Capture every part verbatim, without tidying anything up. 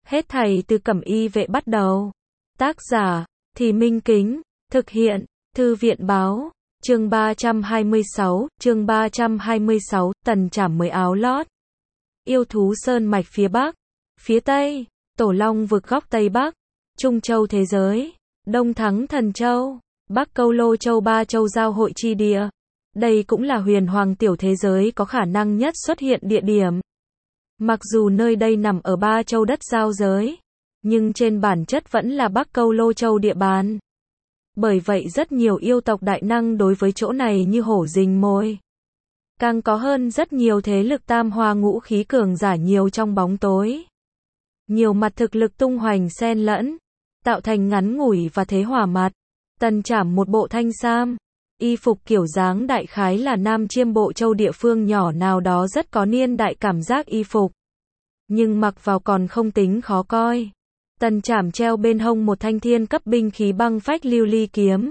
Hết thảy từ Cẩm Y Vệ bắt đầu. Tác giả, Thì Minh Kính, thực hiện, Thư viện Báo, chương ba trăm hai mươi sáu, chương ba trăm hai mươi sáu, Tần Trảm mới áo lót. Yêu thú sơn mạch phía Bắc, phía Tây, Tổ Long vực góc Tây Bắc, Trung Châu thế giới, Đông Thắng Thần Châu, Bắc Câu Lô Châu, ba châu giao hội chi địa. Đây cũng là huyền hoàng tiểu thế giới có khả năng nhất xuất hiện địa điểm. Mặc dù nơi đây nằm ở ba châu đất giao giới, nhưng trên bản chất vẫn là Bắc Câu Lô Châu địa bàn. Bởi vậy rất nhiều yêu tộc đại năng đối với chỗ này như hổ rình mồi. Càng có hơn rất nhiều thế lực tam hoa ngũ khí cường giả nhiều trong bóng tối. Nhiều mặt thực lực tung hoành xen lẫn, tạo thành ngắn ngủi và thế hỏa mặt. Tần Trảm một bộ thanh sam, y phục kiểu dáng đại khái là Nam Chiêm Bộ Châu địa phương nhỏ nào đó rất có niên đại cảm giác y phục. Nhưng mặc vào còn không tính khó coi. Tần Trảm treo bên hông một thanh thiên cấp binh khí băng phách lưu ly kiếm.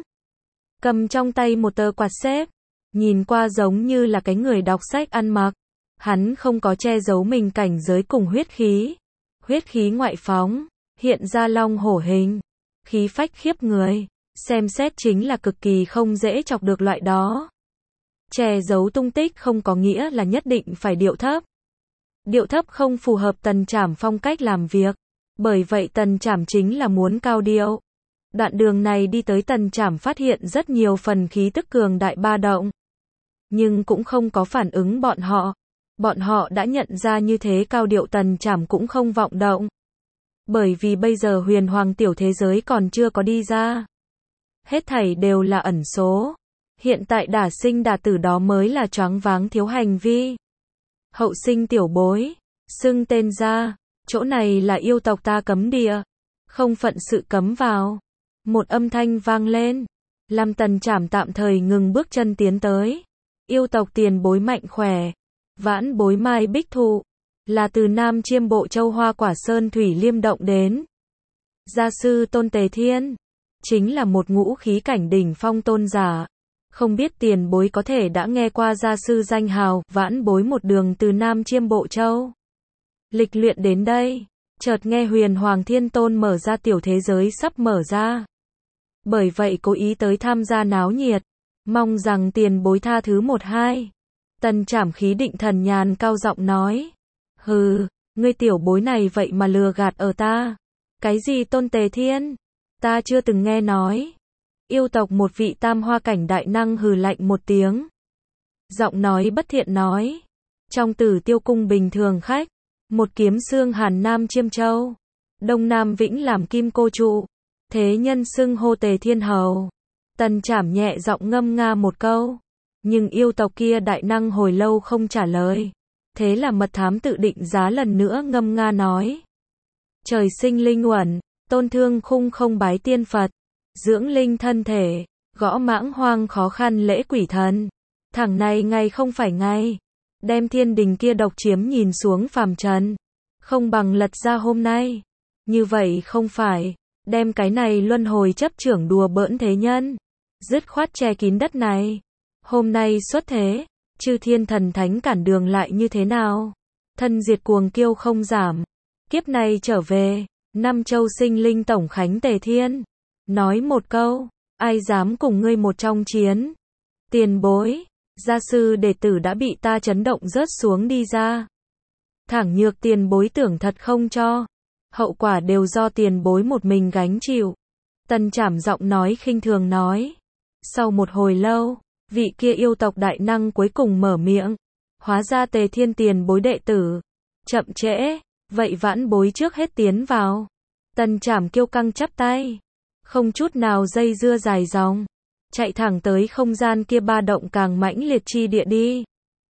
Cầm trong tay một tờ quạt xếp. Nhìn qua giống như là cái người đọc sách ăn mặc. Hắn không có che giấu mình cảnh giới cùng huyết khí. Huyết khí ngoại phóng, hiện ra long hổ hình. Khí phách khiếp người. Xem xét chính là cực kỳ không dễ chọc được loại đó. Che giấu tung tích không có nghĩa là nhất định phải điệu thấp. Điệu thấp không phù hợp Tần Trảm phong cách làm việc. Bởi vậy Tần Trảm chính là muốn cao điệu. Đoạn đường này đi tới Tần Trảm phát hiện rất nhiều phần khí tức cường đại ba động. Nhưng cũng không có phản ứng bọn họ. Bọn họ đã nhận ra như thế cao điệu Tần Trảm cũng không vọng động. Bởi vì bây giờ huyền hoàng tiểu thế giới còn chưa có đi ra. Hết thảy đều là ẩn số. Hiện tại đả sinh đả tử đó mới là choáng váng thiếu hành vi. Hậu sinh tiểu bối, xưng tên ra, chỗ này là yêu tộc ta cấm địa, không phận sự cấm vào. Một âm thanh vang lên, làm Tần Trảm tạm thời ngừng bước chân tiến tới. Yêu tộc tiền bối mạnh khỏe, vãn bối Mai Bích Thụ, là từ Nam Chiêm Bộ Châu Hoa Quả Sơn Thủy Liêm Động đến. Gia sư Tôn Tề Thiên, chính là một ngũ khí cảnh đỉnh phong tôn giả. Không biết tiền bối có thể đã nghe qua gia sư danh hào, vãn bối một đường từ Nam Chiêm Bộ Châu. Lịch luyện đến đây, chợt nghe huyền hoàng thiên tôn mở ra tiểu thế giới sắp mở ra. Bởi vậy cố ý tới tham gia náo nhiệt, mong rằng tiền bối tha thứ một hai. Tần Trảm khí định thần nhàn cao giọng nói. Hừ, ngươi tiểu bối này vậy mà lừa gạt ở ta. Cái gì Tôn Tề Thiên? Ta chưa từng nghe nói. Yêu tộc một vị tam hoa cảnh đại năng hừ lạnh một tiếng. Giọng nói bất thiện nói. Trong Tử Tiêu cung bình thường khách, một kiếm xương Hàn Nam Chiêm Châu, Đông Nam Vĩnh làm kim cô trụ, thế nhân xưng hô Tề Thiên Hầu. Tần Trảm nhẹ giọng ngâm nga một câu. Nhưng yêu tộc kia đại năng hồi lâu không trả lời. Thế là mật thám tự định giá lần nữa ngâm nga nói. Trời sinh linh uẩn, tôn thương khung không bái tiên Phật. Dưỡng linh thân thể, gõ mãng hoang khó khăn lễ quỷ thần. Thằng này ngay không phải ngay. Đem thiên đình kia độc chiếm nhìn xuống phàm trần. Không bằng lật ra hôm nay. Như vậy không phải. Đem cái này luân hồi chấp trưởng đùa bỡn thế nhân. Dứt khoát che kín đất này. Hôm nay xuất thế. Chư thiên thần thánh cản đường lại như thế nào? Thân diệt cuồng kiêu không giảm. Kiếp này trở về. Năm châu sinh linh tổng khánh Tề Thiên. Nói một câu, ai dám cùng ngươi một trong chiến? Tiền bối, gia sư đệ tử đã bị ta chấn động rớt xuống đi ra. Thẳng nhược tiền bối tưởng thật không cho. Hậu quả đều do tiền bối một mình gánh chịu. Tần Trảm giọng nói khinh thường nói. Sau một hồi lâu, vị kia yêu tộc đại năng cuối cùng mở miệng. Hóa ra Tề Thiên tiền bối đệ tử. Chậm trễ, vậy vãn bối trước hết tiến vào. Tần Trảm kiêu căng chắp tay. Không chút nào dây dưa dài dòng. Chạy thẳng tới không gian kia ba động càng mãnh liệt chi địa đi.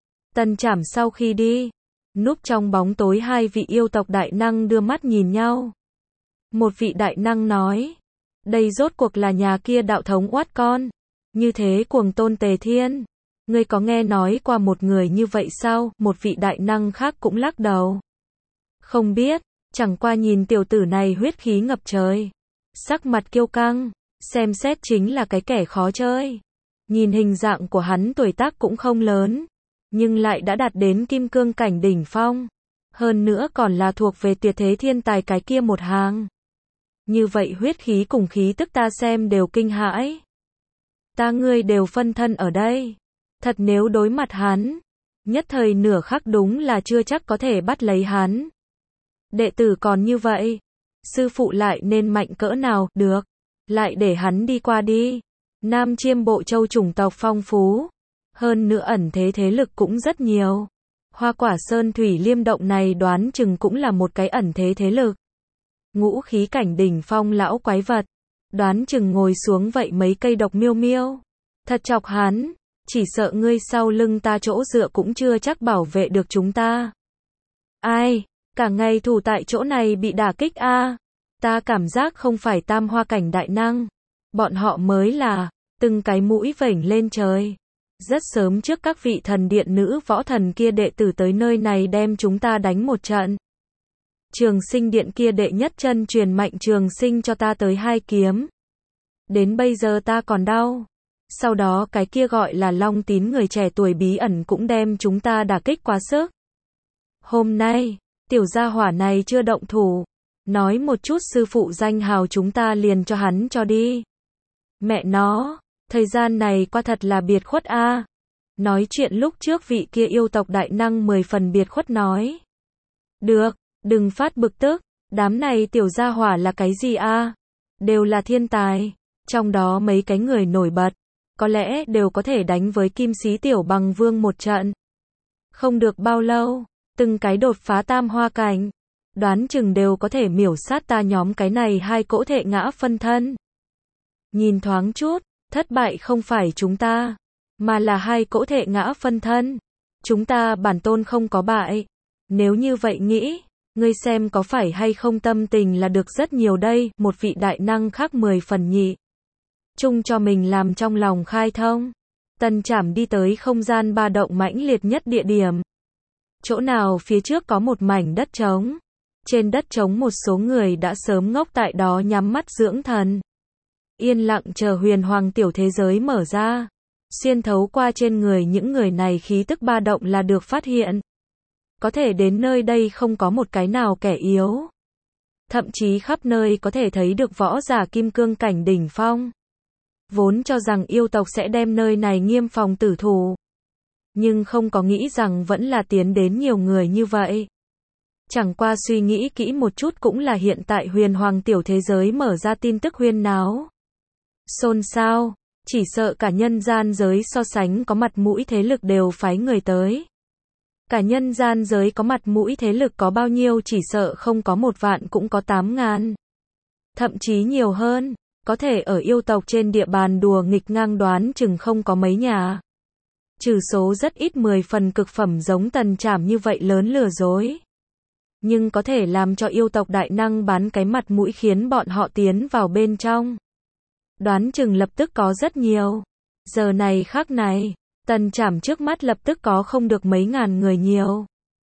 Tần Trảm sau khi đi, núp trong bóng tối hai vị yêu tộc đại năng đưa mắt nhìn nhau. Một vị đại năng nói. Đây rốt cuộc là nhà kia đạo thống oát con. Như thế cuồng Tôn Tề Thiên. Ngươi có nghe nói qua một người như vậy sao? Một vị đại năng khác cũng lắc đầu. Không biết, chẳng qua nhìn tiểu tử này huyết khí ngập trời. Sắc mặt kiêu căng, xem xét chính là cái kẻ khó chơi. Nhìn hình dạng của hắn tuổi tác cũng không lớn, nhưng lại đã đạt đến kim cương cảnh đỉnh phong. Hơn nữa còn là thuộc về tuyệt thế thiên tài cái kia một hàng. Như vậy huyết khí cùng khí tức ta xem đều kinh hãi. Ta ngươi đều phân thân ở đây. Thật nếu đối mặt hắn, nhất thời nửa khắc đúng là chưa chắc có thể bắt lấy hắn. Đệ tử còn như vậy, sư phụ lại nên mạnh cỡ nào, được, lại để hắn đi qua đi. Nam Chiêm Bộ Châu chủng tộc phong phú, hơn nữa ẩn thế thế lực cũng rất nhiều. Hoa Quả Sơn Thủy Liêm Động này đoán chừng cũng là một cái ẩn thế thế lực. Ngũ khí cảnh đỉnh phong lão quái vật, đoán chừng ngồi xuống vậy mấy cây độc miêu miêu. Thật chọc hắn, chỉ sợ ngươi sau lưng ta chỗ dựa cũng chưa chắc bảo vệ được chúng ta. Ai, cả ngày thủ tại chỗ này bị đả kích a. Ta cảm giác không phải tam hoa cảnh đại năng, bọn họ mới là, từng cái mũi vểnh lên trời. Rất sớm trước các vị thần điện nữ võ thần kia đệ tử tới nơi này đem chúng ta đánh một trận. Trường Sinh điện kia đệ nhất chân truyền Mạnh Trường Sinh cho ta tới hai kiếm. Đến bây giờ ta còn đau. Sau đó cái kia gọi là Long Tín người trẻ tuổi bí ẩn cũng đem chúng ta đả kích quá sức. Hôm nay, tiểu gia hỏa này chưa động thủ, nói một chút sư phụ danh hào chúng ta liền cho hắn cho đi. Mẹ nó, thời gian này qua thật là biệt khuất a. Nói chuyện lúc trước vị kia yêu tộc đại năng mười phần biệt khuất nói. Được, đừng phát bực tức, đám này tiểu gia hỏa là cái gì a? Đều là thiên tài, trong đó mấy cái người nổi bật, có lẽ đều có thể đánh với Kim Sĩ Tiểu Bằng Vương một trận. Không được bao lâu, từng cái đột phá tam hoa cảnh, đoán chừng đều có thể miểu sát ta nhóm cái này hai cỗ thệ ngã phân thân. Nhìn thoáng chút, thất bại không phải chúng ta, mà là hai cỗ thệ ngã phân thân. Chúng ta bản tôn không có bại. Nếu như vậy nghĩ, ngươi xem có phải hay không tâm tình là được rất nhiều đây, một vị đại năng khác mười phần nhị. Chung cho mình làm trong lòng khai thông. Tần Trảm đi tới không gian ba động mãnh liệt nhất địa điểm. Chỗ nào phía trước có một mảnh đất trống. Trên đất trống một số người đã sớm ngốc tại đó nhắm mắt dưỡng thần. Yên lặng chờ huyền hoàng tiểu thế giới mở ra. Xuyên thấu qua trên người những người này khí tức ba động là được phát hiện. Có thể đến nơi đây không có một cái nào kẻ yếu. Thậm chí khắp nơi có thể thấy được võ giả kim cương cảnh đỉnh phong. Vốn cho rằng yêu tộc sẽ đem nơi này nghiêm phòng tử thủ. Nhưng không có nghĩ rằng vẫn là tiến đến nhiều người như vậy. Chẳng qua suy nghĩ kỹ một chút cũng là hiện tại huyền hoàng tiểu thế giới mở ra tin tức huyên náo. Xôn xao, chỉ sợ cả nhân gian giới so sánh có mặt mũi thế lực đều phái người tới. Cả nhân gian giới có mặt mũi thế lực có bao nhiêu chỉ sợ không có một vạn cũng có tám ngàn. Thậm chí nhiều hơn, có thể ở yêu tộc trên địa bàn đùa nghịch ngang đoán chừng không có mấy nhà. Trừ số rất ít mười phần cực phẩm giống Tần Trảm như vậy lớn lừa dối. Nhưng có thể làm cho yêu tộc đại năng bán cái mặt mũi khiến bọn họ tiến vào bên trong. Đoán chừng lập tức có rất nhiều. Giờ này khắc này, Tần Trảm trước mắt lập tức có không được mấy ngàn người nhiều.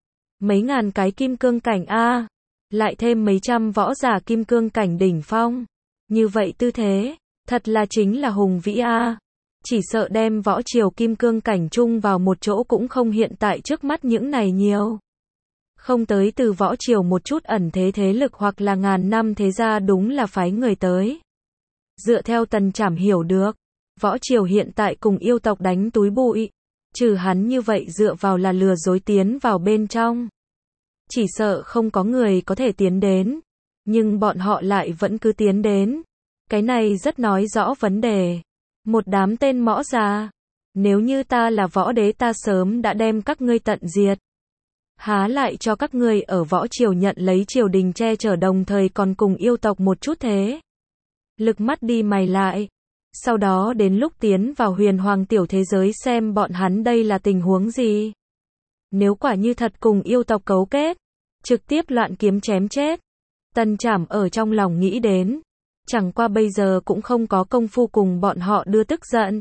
Mấy ngàn cái kim cương cảnh A. Lại thêm mấy trăm võ giả kim cương cảnh đỉnh phong. Như vậy tư thế, thật là chính là hùng vĩ A. Chỉ sợ đem võ triều kim cương cảnh chung vào một chỗ cũng không hiện tại trước mắt những này nhiều. Không tới từ võ triều một chút ẩn thế thế lực hoặc là ngàn năm thế gia đúng là phái người tới. Dựa theo Tần Trảm hiểu được, võ triều hiện tại cùng yêu tộc đánh túi bụi. Trừ hắn như vậy dựa vào là lừa dối tiến vào bên trong. Chỉ sợ không có người có thể tiến đến. Nhưng bọn họ lại vẫn cứ tiến đến. Cái này rất nói rõ vấn đề. Một đám tên mõ già. Nếu như ta là võ đế ta sớm đã đem các ngươi tận diệt. Há lại cho các ngươi ở võ triều nhận lấy triều đình che chở đồng thời còn cùng yêu tộc một chút thế. Lực mắt đi mày lại. Sau đó đến lúc tiến vào huyền hoàng tiểu thế giới xem bọn hắn đây là tình huống gì. Nếu quả như thật cùng yêu tộc cấu kết, trực tiếp loạn kiếm chém chết. Tần Trảm ở trong lòng nghĩ đến. Chẳng qua bây giờ cũng không có công phu cùng bọn họ đưa tức giận.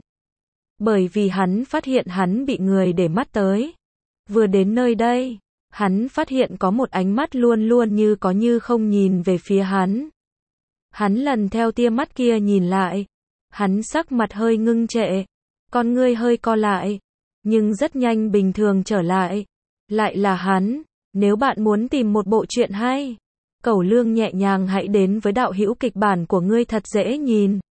Bởi vì hắn phát hiện hắn bị người để mắt tới. Vừa đến nơi đây, hắn phát hiện có một ánh mắt luôn luôn như có như không nhìn về phía hắn. Hắn lần theo tia mắt kia nhìn lại. Hắn sắc mặt hơi ngưng trệ. Con ngươi hơi co lại. Nhưng rất nhanh bình thường trở lại. Lại là hắn. Nếu bạn muốn tìm một bộ truyện hay, cẩu lương nhẹ nhàng hãy đến với đạo hữu kịch bản của ngươi thật dễ nhìn.